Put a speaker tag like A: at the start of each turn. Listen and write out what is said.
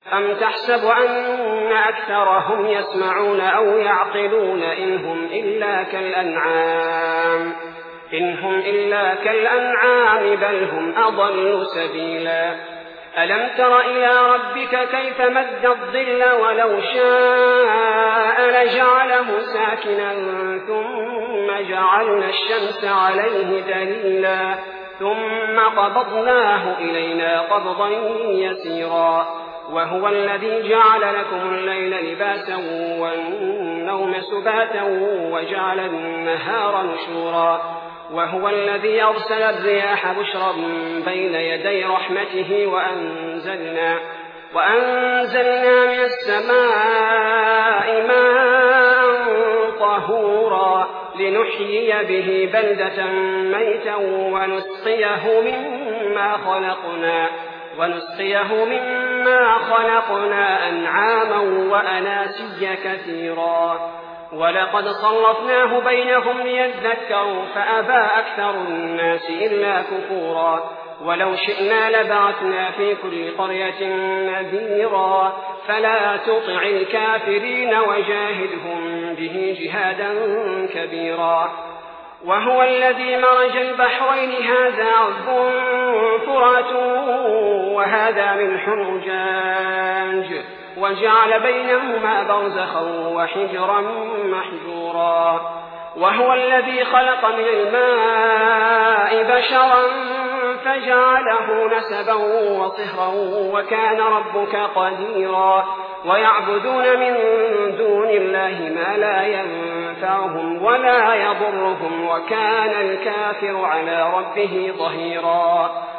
A: أم تحسب أن أكثرهم يسمعون أو يعقلون إن هم إلا كالأنعام بل هم أضل سبيلا. ألم تر إلى ربك كيف مد الظل ولو شاء لجعله ساكنا ثم جعلنا الشمس عليه دليلا ثم قبضناه إلينا قبضا يسيرا. وهو الذي جعل لكم الليل لباسا والنوم سباتا وجعل النهار نشورا. وهو الذي أرسل الرياح بشرا بين يدي رحمته وأنزلنا من السماء ماء طهورا لنحيي به بلدة ميتا ونسقيه مما خلقنا أنعاما وأناسيا كثيرا. ولقد صرفناه بينهم ليذكروا فأبى أكثر الناس إلا كفورا. ولو شئنا لبعثنا في كل قرية نذيرا فلا تطع الكافرين وجاهدهم به جهادا كبيرا. وهو الذي مرج البحرين هذا عذب فرات وهذا ملح أجاج وجعل بينهما برزخا وحجرا محجورا. وهو الذي خلق من الماء بشرا فجعله نسبا وصهرا وكان ربك قديرا. ويعبدون من دون الله ما لا ينفعهم ولا يضرهم وكان الكافر على ربه ظهيرا.